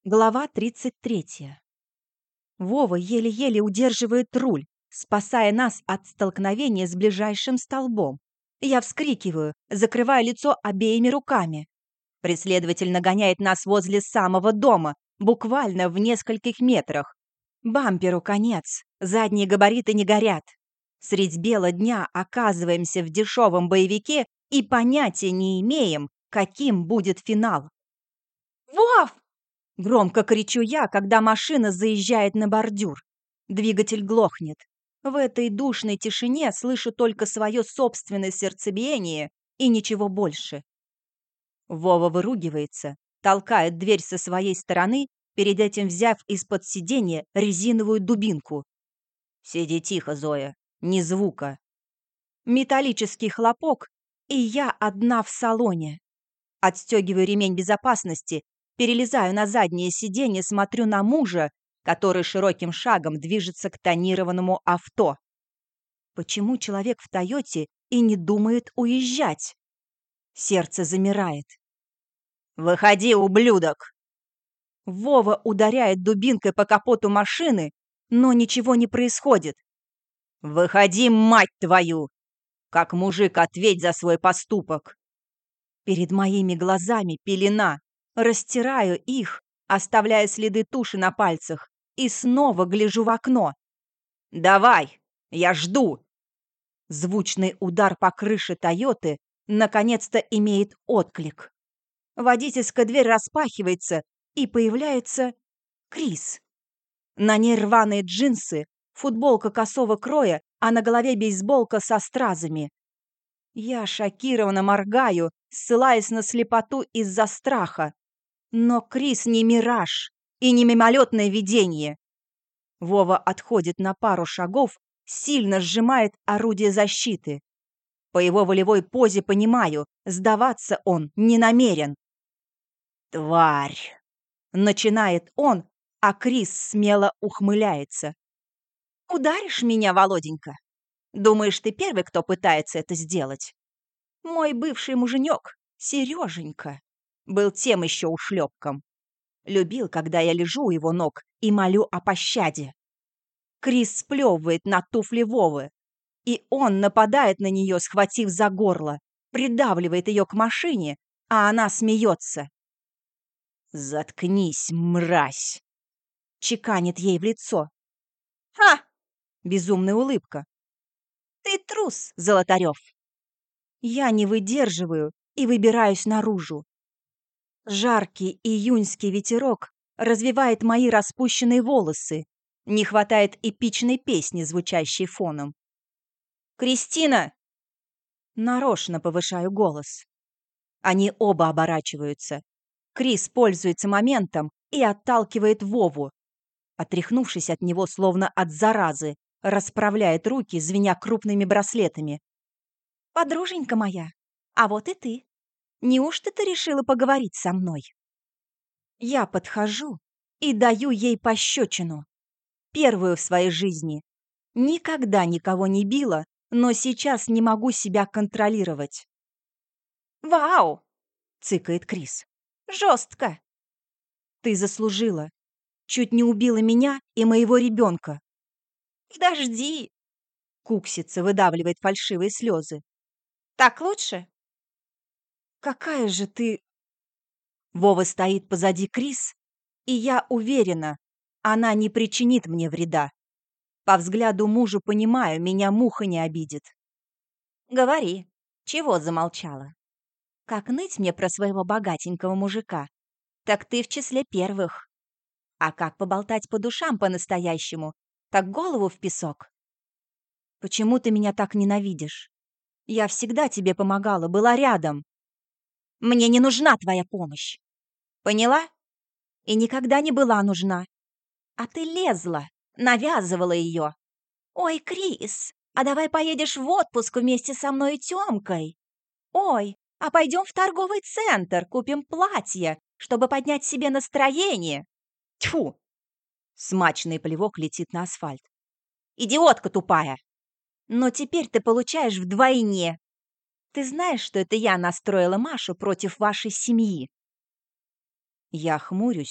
Глава 33. Вова еле-еле удерживает руль, спасая нас от столкновения с ближайшим столбом. Я вскрикиваю, закрывая лицо обеими руками. Преследователь нагоняет нас возле самого дома, буквально в нескольких метрах. Бамперу конец, задние габариты не горят. Средь бела дня оказываемся в дешевом боевике и понятия не имеем, каким будет финал. «Вов!» Громко кричу я, когда машина заезжает на бордюр. Двигатель глохнет. В этой душной тишине слышу только свое собственное сердцебиение и ничего больше. Вова выругивается, толкает дверь со своей стороны, перед этим взяв из-под сиденья резиновую дубинку. «Сиди тихо, Зоя, ни звука». Металлический хлопок, и я одна в салоне. Отстегиваю ремень безопасности, перелезаю на заднее сиденье, смотрю на мужа, который широким шагом движется к тонированному авто. Почему человек в «Тойоте» и не думает уезжать? Сердце замирает. «Выходи, ублюдок!» Вова ударяет дубинкой по капоту машины, но ничего не происходит. «Выходи, мать твою! Как мужик, ответь за свой поступок!» Перед моими глазами пелена. Растираю их, оставляя следы туши на пальцах, и снова гляжу в окно. «Давай, я жду!» Звучный удар по крыше «Тойоты» наконец-то имеет отклик. Водительская дверь распахивается, и появляется Крис. На ней рваные джинсы, футболка косого кроя, а на голове бейсболка со стразами. Я шокированно моргаю, ссылаясь на слепоту из-за страха. Но Крис не мираж и не мимолетное видение. Вова отходит на пару шагов, сильно сжимает орудие защиты. По его волевой позе понимаю, сдаваться он не намерен. «Тварь!» — начинает он, а Крис смело ухмыляется. «Ударишь меня, Володенька? Думаешь, ты первый, кто пытается это сделать? Мой бывший муженек, Сереженька, был тем еще ушлепком. Любил, когда я лежу у его ног и молю о пощаде. Крис сплевывает на туфли Вовы, и он нападает на нее, схватив за горло, придавливает ее к машине, а она смеется. «Заткнись, мразь!» — чеканит ей в лицо. «Ха!» — безумная улыбка. «Ты трус, Золотарев!» Я не выдерживаю и выбираюсь наружу. Жаркий июньский ветерок развивает мои распущенные волосы. Не хватает эпичной песни, звучащей фоном. «Кристина!» Нарочно повышаю голос. Они оба оборачиваются. Крис пользуется моментом и отталкивает Вову. Отряхнувшись от него, словно от заразы, расправляет руки, звеня крупными браслетами. «Подруженька моя, а вот и ты. Неужто ты решила поговорить со мной?» Я подхожу и даю ей пощечину. Первую в своей жизни. Никогда никого не била, но сейчас не могу себя контролировать. «Вау!» — цыкает Крис. «Жестко!» «Ты заслужила. Чуть не убила меня и моего ребенка». «Подожди!» — куксится, выдавливает фальшивые слезы. «Так лучше?» «Какая же ты...» Вова стоит позади Крис, и я уверена, она не причинит мне вреда. По взгляду мужа понимаю, меня муха не обидит. «Говори, чего замолчала? Как ныть мне про своего богатенького мужика? Так ты в числе первых. А как поболтать по душам по-настоящему? Так голову в песок. Почему ты меня так ненавидишь? Я всегда тебе помогала, была рядом. Мне не нужна твоя помощь. Поняла? И никогда не была нужна. А ты лезла, навязывала ее. Ой, Крис, а давай поедешь в отпуск вместе со мной и Тёмкой. Ой, а пойдем в торговый центр, купим платье, чтобы поднять себе настроение. Тьфу! Смачный плевок летит на асфальт. Идиотка тупая! Но теперь ты получаешь вдвойне. Ты знаешь, что это я настроила Машу против вашей семьи? Я хмурюсь,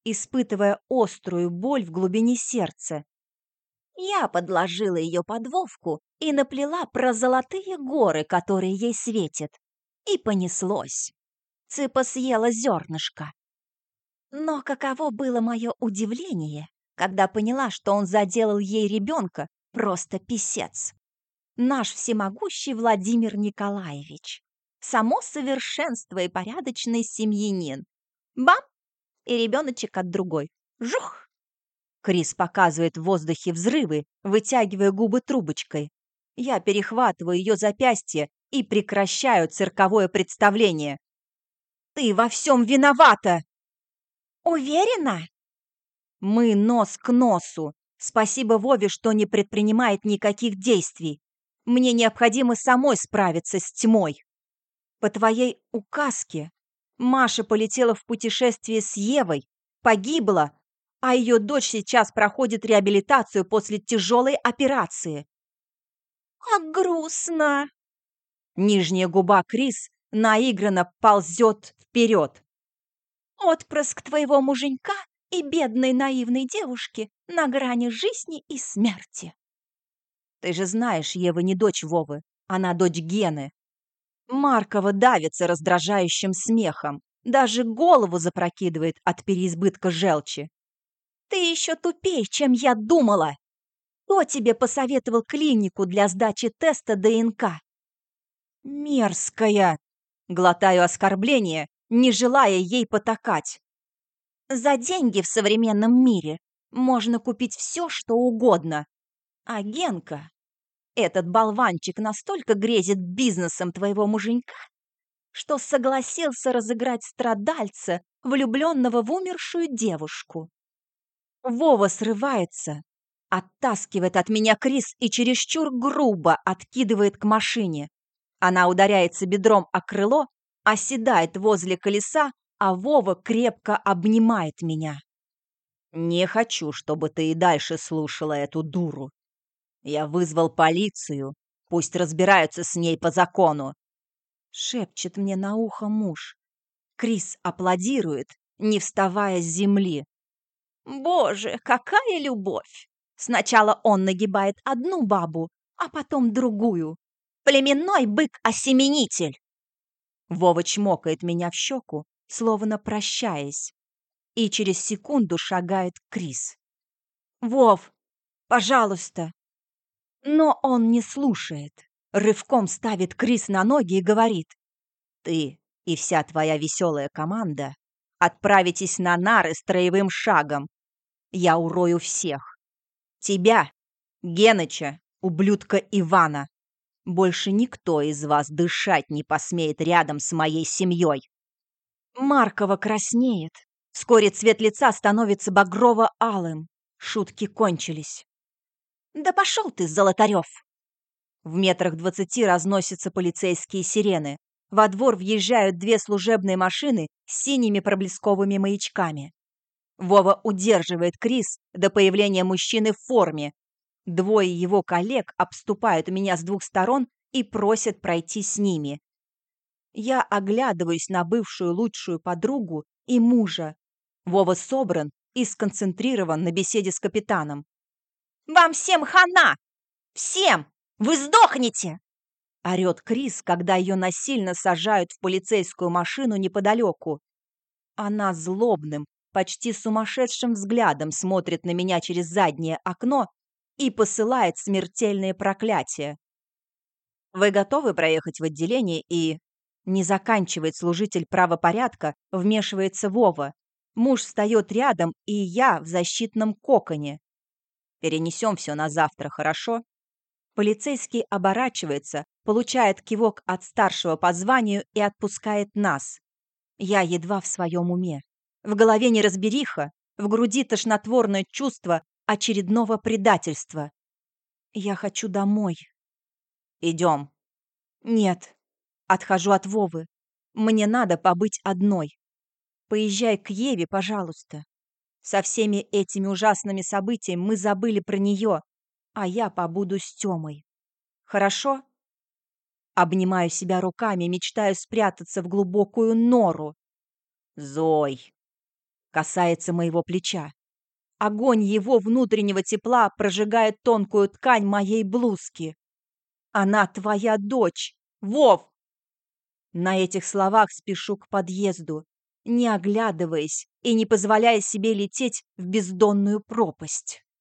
испытывая острую боль в глубине сердца. Я подложила ее под Вовку и наплела про золотые горы, которые ей светят. И понеслось. Цыпа съела зернышко. Но каково было мое удивление, когда поняла, что он заделал ей ребенка, просто писец. Наш всемогущий Владимир Николаевич. Само совершенство и порядочный семьянин. Бам! И ребеночек от другой. Жух! Крис показывает в воздухе взрывы, вытягивая губы трубочкой. Я перехватываю ее запястье и прекращаю цирковое представление. «Ты во всем виновата!» «Уверена?» Мы нос к носу. Спасибо Вове, что не предпринимает никаких действий. Мне необходимо самой справиться с тьмой. По твоей указке Маша полетела в путешествие с Евой, погибла, а ее дочь сейчас проходит реабилитацию после тяжелой операции. Как грустно! Нижняя губа Крис наигранно ползет вперед. Отпрыск твоего муженька и бедной наивной девушки на грани жизни и смерти. Ты же знаешь, Ева не дочь Вовы, она дочь Гены. Маркова давится раздражающим смехом, даже голову запрокидывает от переизбытка желчи. Ты еще тупей, чем я думала. Кто тебе посоветовал клинику для сдачи теста ДНК? Мерзкая! Глотаю оскорбление, не желая ей потакать. За деньги в современном мире можно купить все, что угодно. А Генка, этот болванчик, настолько грезит бизнесом твоего муженька, что согласился разыграть страдальца, влюбленного в умершую девушку. Вова срывается, оттаскивает от меня Крис и чересчур грубо откидывает к машине. Она ударяется бедром о крыло, оседает возле колеса, а Вова крепко обнимает меня. «Не хочу, чтобы ты и дальше слушала эту дуру. Я вызвал полицию, пусть разбираются с ней по закону», — шепчет мне на ухо муж. Крис аплодирует, не вставая с земли. Боже, какая любовь! Сначала он нагибает одну бабу, а потом другую. Племенной бык-осеменитель. Вова чмокает меня в щеку, словно прощаясь, и через секунду шагает Крис. «Вов, пожалуйста!» Но он не слушает. Рывком ставит Крис на ноги и говорит: «Ты и вся твоя веселая команда отправитесь на нары строевым шагом. Я урою всех. Тебя, Геныча, ублюдка Ивана. Больше никто из вас дышать не посмеет рядом с моей семьей». Маркова краснеет. Вскоре цвет лица становится багрово-алым. Шутки кончились. «Да пошел ты, Золотарев!» В метрах 20 разносятся полицейские сирены. Во двор въезжают две служебные машины с синими проблесковыми маячками. Вова удерживает Крис до появления мужчины в форме. Двое его коллег обступают меня с двух сторон и просят пройти с ними. Я оглядываюсь на бывшую лучшую подругу и мужа. Вова собран и сконцентрирован на беседе с капитаном. «Вам всем хана! Всем! Вы сдохнете!» Орет Крис, когда ее насильно сажают в полицейскую машину неподалеку. Она злобным, почти сумасшедшим взглядом смотрит на меня через заднее окно и посылает смертельные проклятия. «Вы готовы проехать в отделение и...» Не заканчивает служитель правопорядка, вмешивается Вова. Муж встает рядом, и я в защитном коконе. «Перенесем все на завтра, хорошо?» Полицейский оборачивается, получает кивок от старшего по званию и отпускает нас. Я едва в своем уме. В голове неразбериха, в груди тошнотворное чувство очередного предательства. Я хочу домой. Идем. Нет. Отхожу от Вовы. Мне надо побыть одной. Поезжай к Еве, пожалуйста. Со всеми этими ужасными событиями мы забыли про нее, а я побуду с Тёмой. Хорошо? Обнимаю себя руками, мечтаю спрятаться в глубокую нору. Зой! касается моего плеча. Огонь его внутреннего тепла прожигает тонкую ткань моей блузки. Она твоя дочь, Вов! На этих словах спешу к подъезду, не оглядываясь и не позволяя себе лететь в бездонную пропасть.